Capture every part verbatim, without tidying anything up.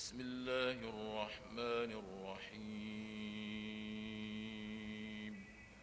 بسم الله الرحمن الرحيم.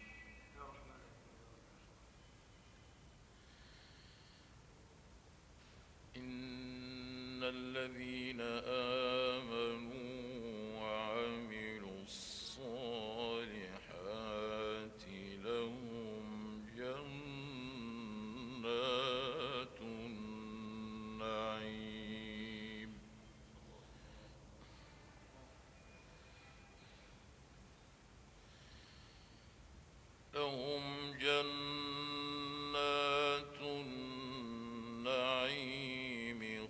إن الذين آمنوا وعملوا الصالحات لهم جنات النعيم لهم جنات النعيم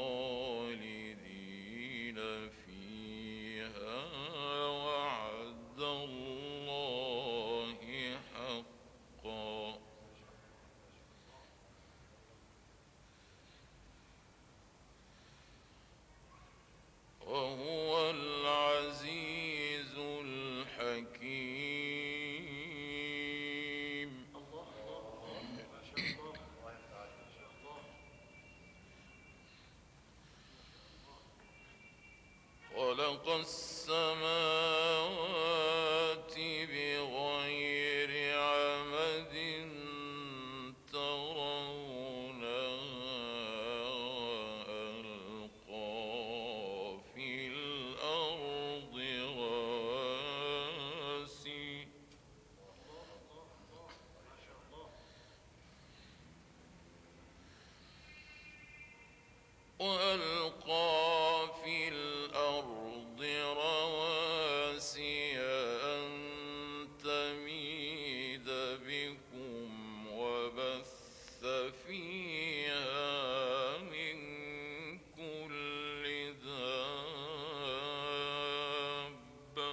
خالدين فيها وعد الله حقا وهو العزيز الحكيم. خلق السماوات بغير عمد ترونها وألقى في الأرض رواسي وألقى في الأرض رواسي أن تميد بكم وبث فيها من كل دابة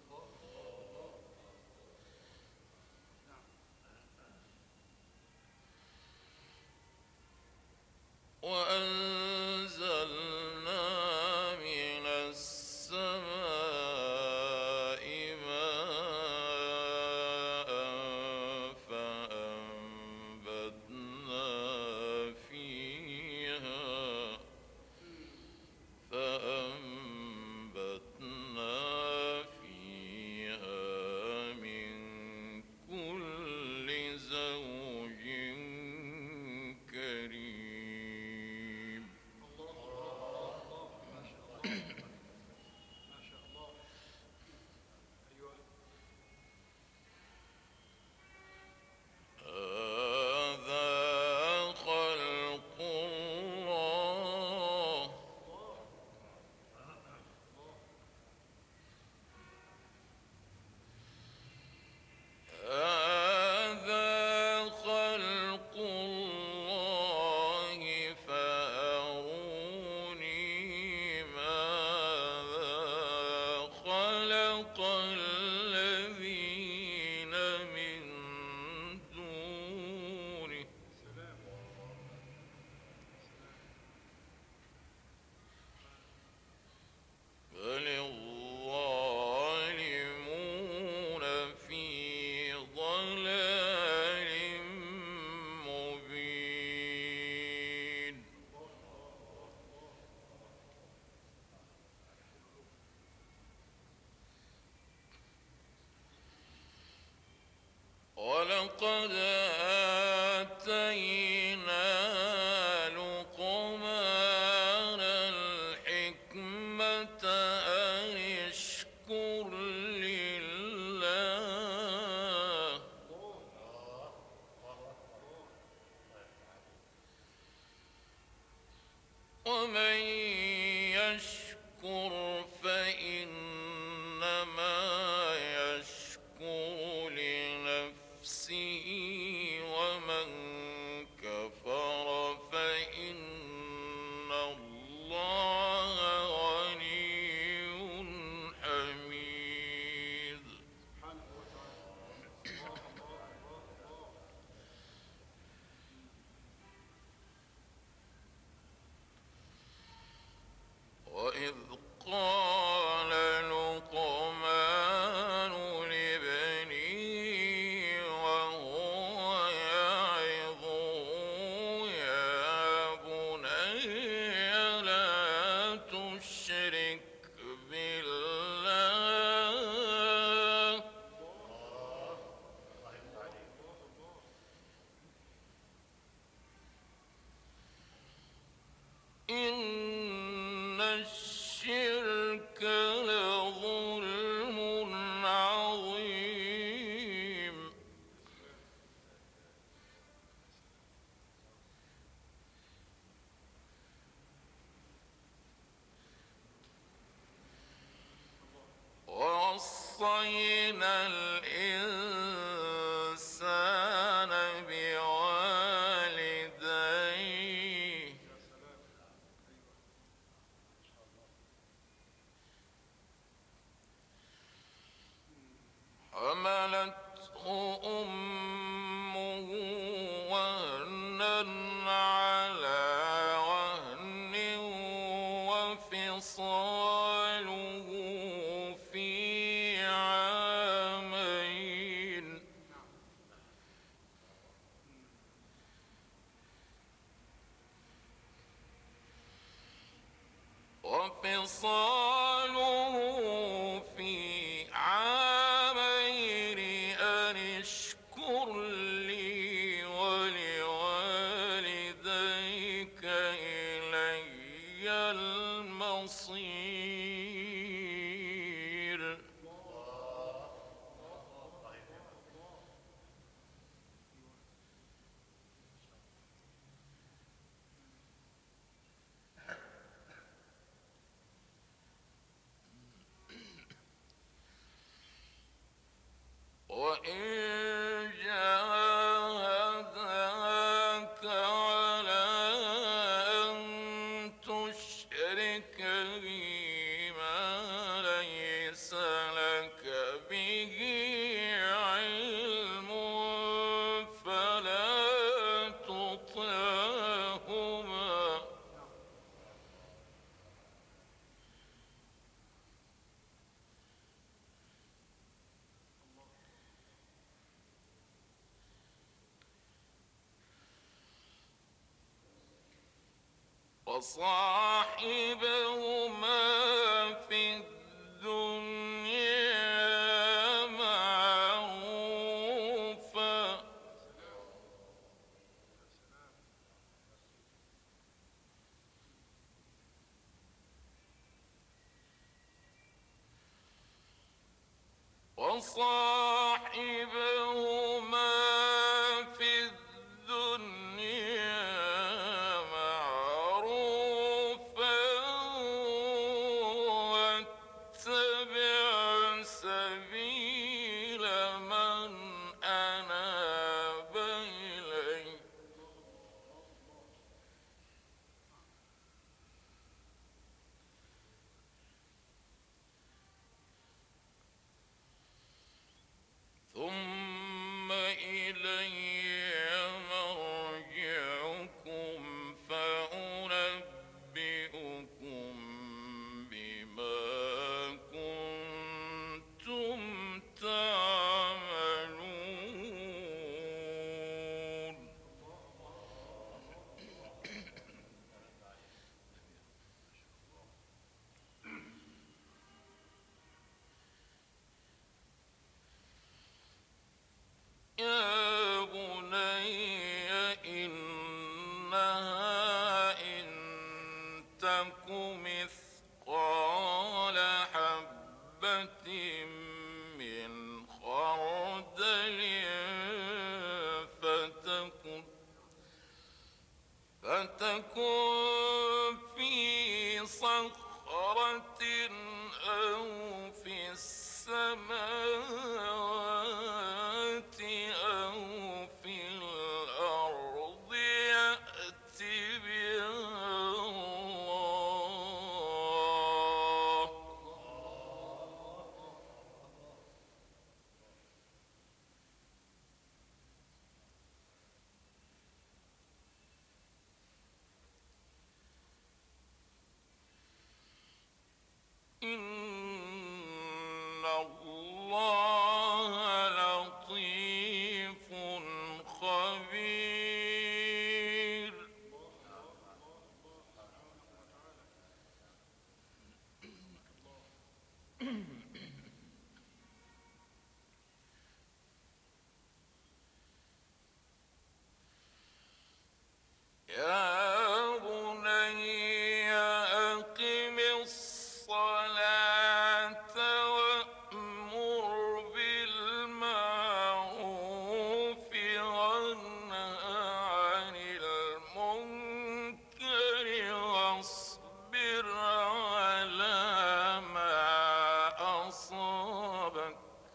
وأنزلنا من السماء ماء فأنبتنا فيها فأنبتنا فيها من كل زوج كريم. ما شاء الله. أيوة. هذا خلق الله هذا خلق الله فأروني ماذا خلق الذين من دونه سلام. بل الظالمون في ضلال مبين. ولقد آتينا لقمان الحكمة أن اشكر لله ومن يشكر فإنما يشكر لنفسه ومن كفر فإن الله غني حميد. سبحانه وتعالى. الله الله الله. وإذ قال لقمان وإن جاهداك على أن تشرك بي ما ليس لك به علم فلا تطعهما وصاحبهما في الدنيا معروفا وصاحبهما في الدنيا معروفا واتبع سبيل من أناب إلي ثم إلي مرجعكم فأنبئكم بما كنتم تعملون يا بني إنها إن تك مثقال حبة من خردل فتكن فتكن في صخرة أو في السماوات أو في الأرض يأت بها الله إن الله لطيف خبير يا بني أقم الصلاة وأمر بالمعروف وانه عن المنكر واصبر على ما أصابك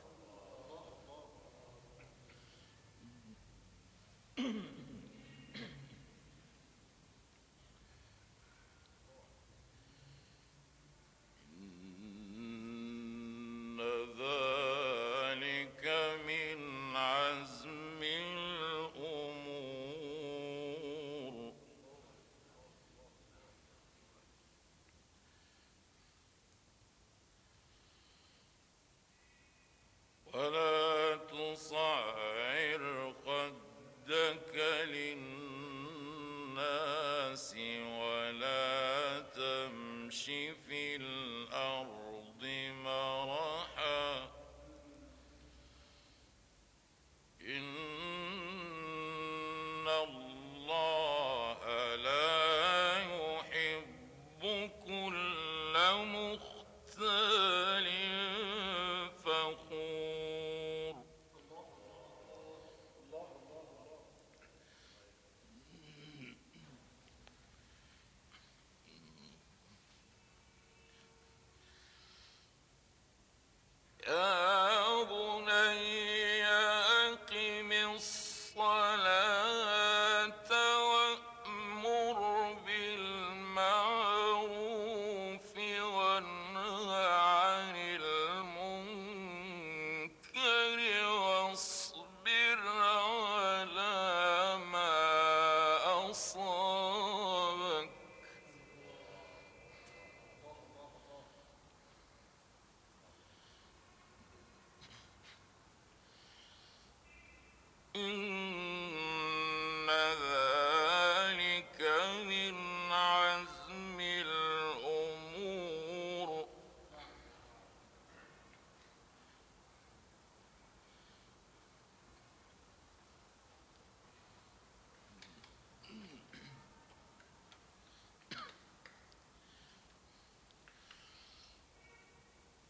إن ذلك من عزم الأمور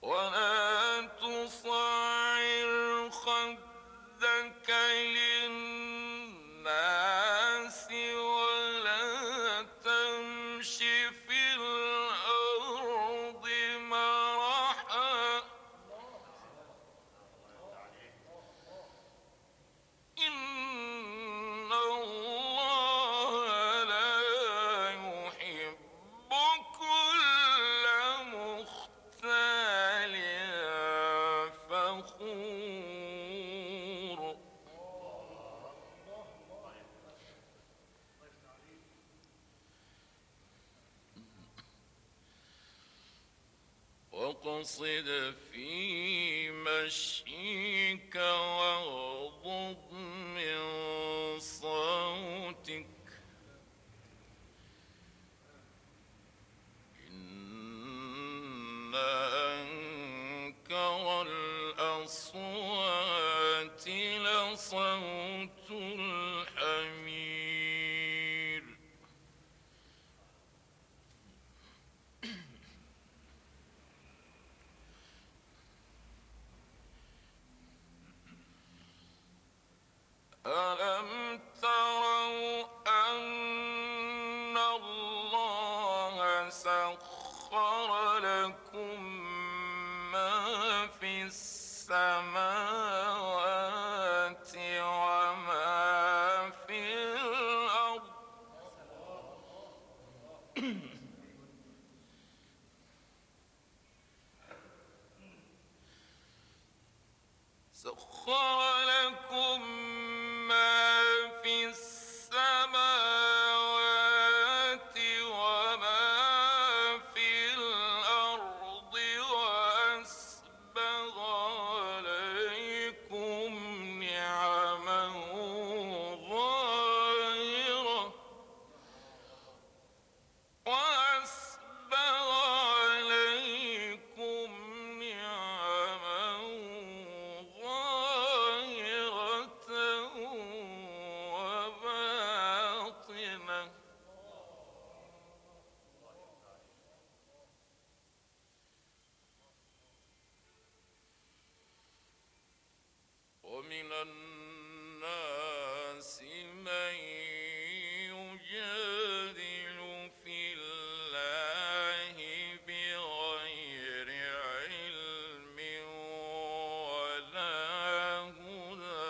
ولا تصعر خدك للناس ولا تمش في الأرض مرحا إن الله لا يحب كل مختال فخور واقصد في مشيك واغضض من صوتك إن أنكر الأصوات لصوت الحمير ألم تروا أن الله سخر لكم ما في السماوات وما في الأرض سخر لكم ما في السماوات وما في الأرض وأسبغ عليكم نعمه ظاهرة وأسبغ عليكم نعمه ظاهرة وباطنة ومن الناس من يجادل في الله بغير علم ولا هدى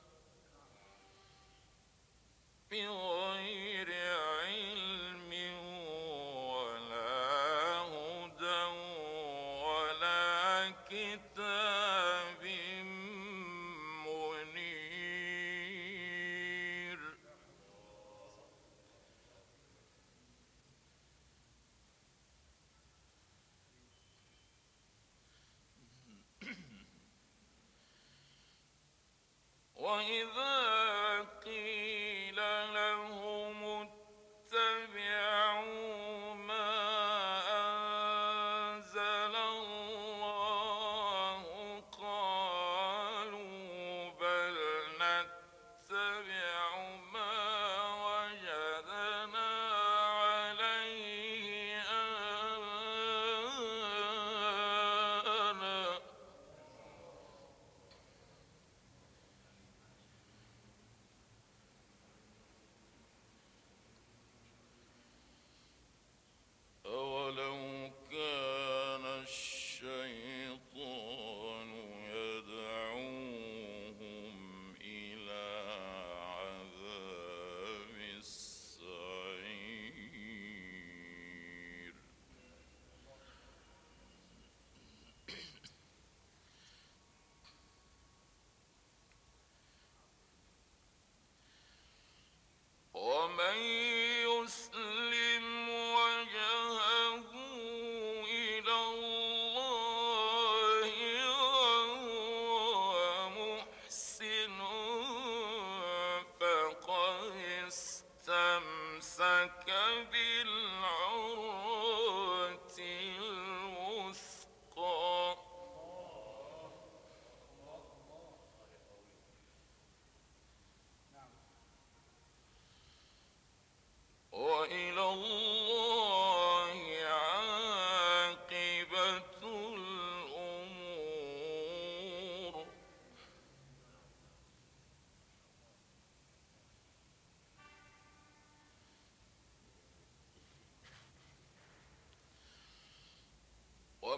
بغير علم ولا هدى ولا كتاب منير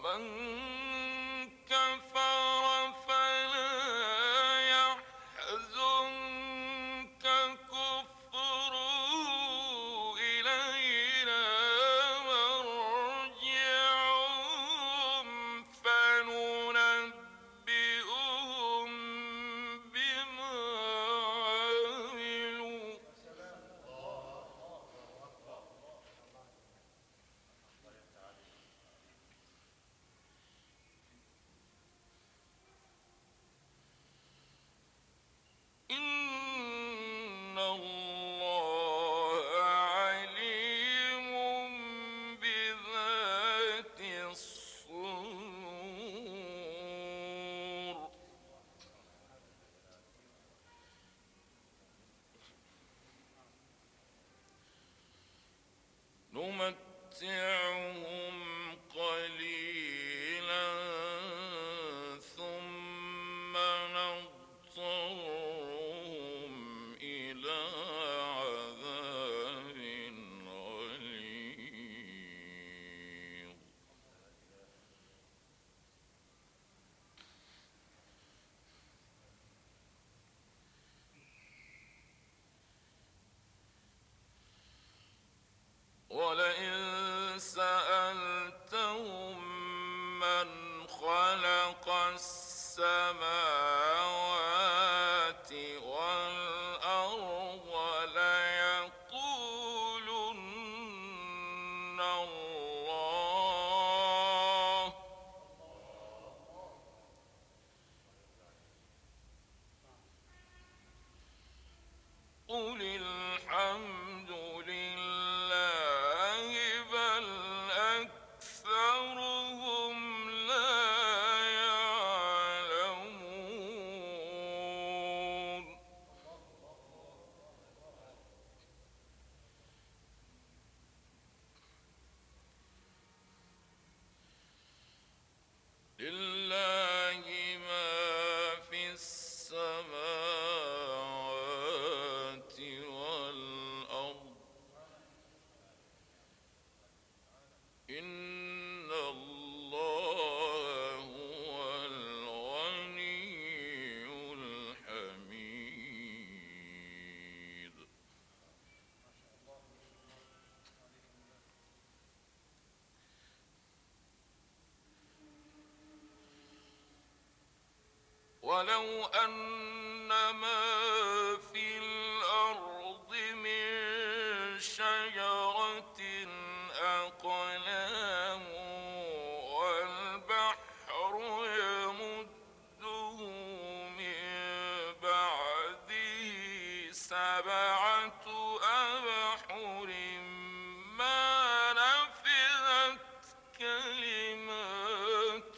ومن كفر فلا يحزنك كفره إلينا مرجعهم فننبئهم بما عملوا إن الله عليم بذات الصدور نمتعهم قليلا ثم نضطرهم إلى عذاب غليظ ولئن سألتهم من خلق السماوات والأرض ليقولن الله قل الحمد لله بل أكثرهم لا يعلمون لله ما في السماوات والأرض إن الله هو الغني الحميد ولو أن ما في الأرض من شجرة أقلام والبحر يمده من بعده سبعة أبحر ما نفذت كلمات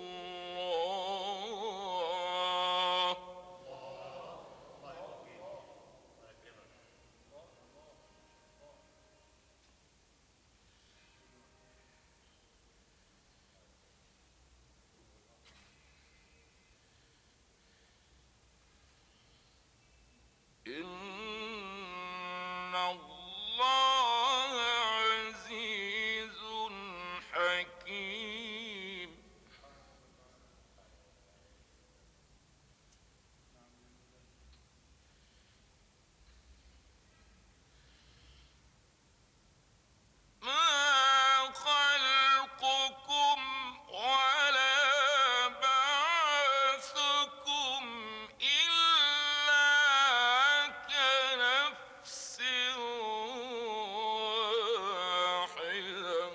الله إن الله عزيز حكيم ما خلقكم ولا بعثكم إلا كنفس واحدة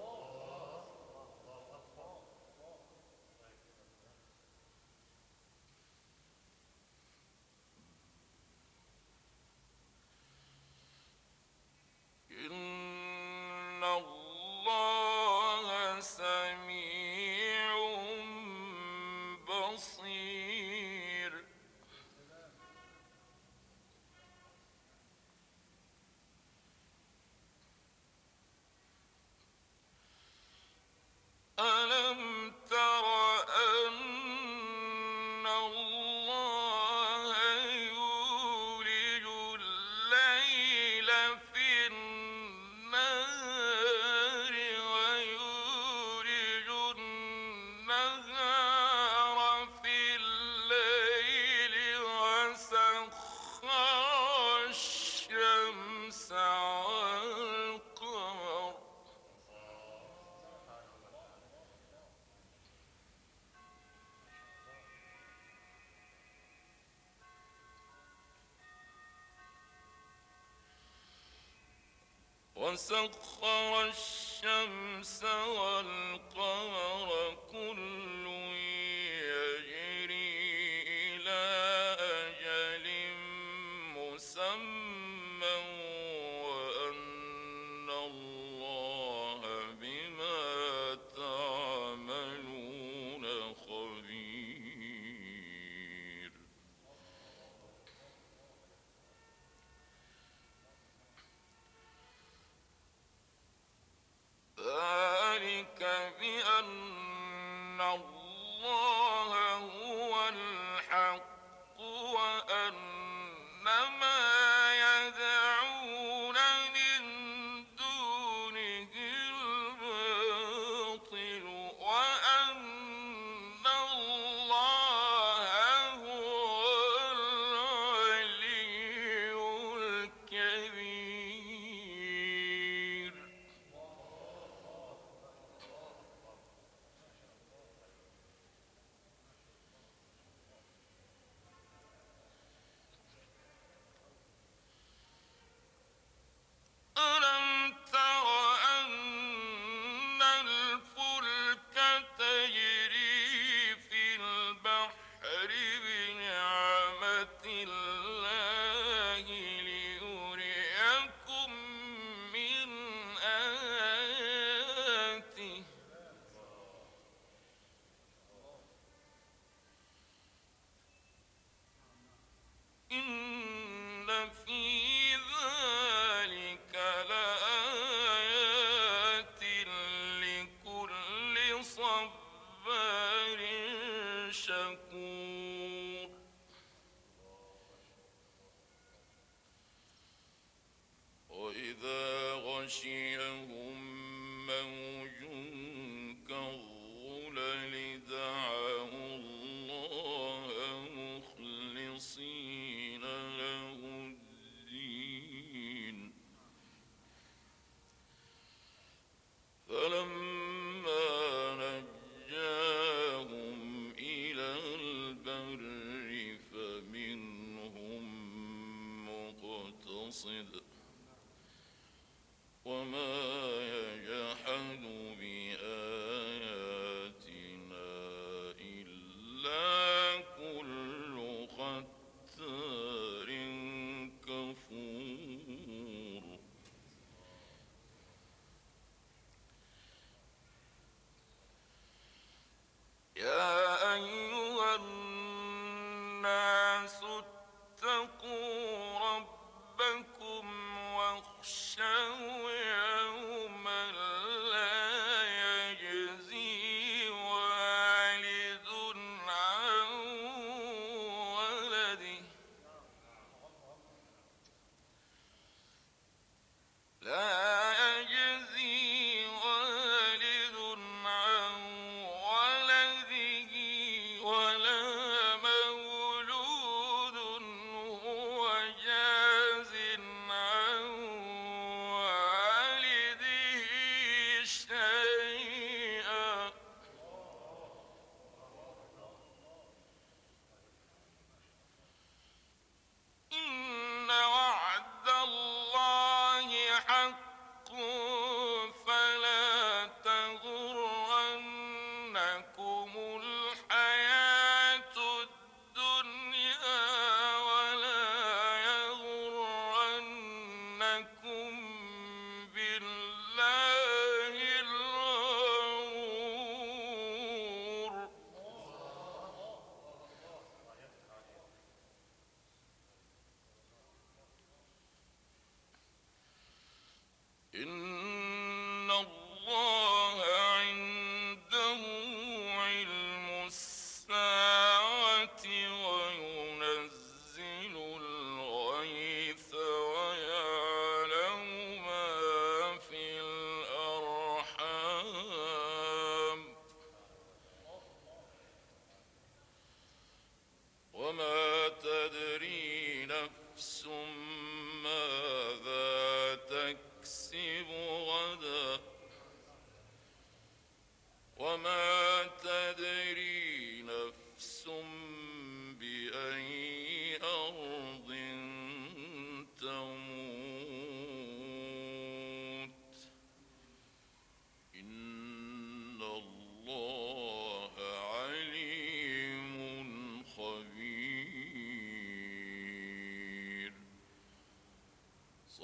إن الله سميع بصير ألم تر أن الله يولج الليل في النهار ويولج وسخر الشمس والقمر كل يجري إلى أجل مسمى وأن الله بما تعملون خبير. ذلك بأن الله هو الحق وأن ما يدعون من دونه الباطل وأن الله هو العلي الكبير. ألم تر أن الفلك تجري في البحر بنعمة الله ليريكم من آياته إن في ذلك لآيات لكل صبار شكور. وإذا غشيهم موج كالظلل دعوا الله مخلصين له الدين فلما نجاهم إلى البر فمنهم مقتصد وما يجحد بآياتنا إلا كل ختار كفور. يا أيها الناس اتقوا ربكم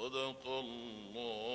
صدق الله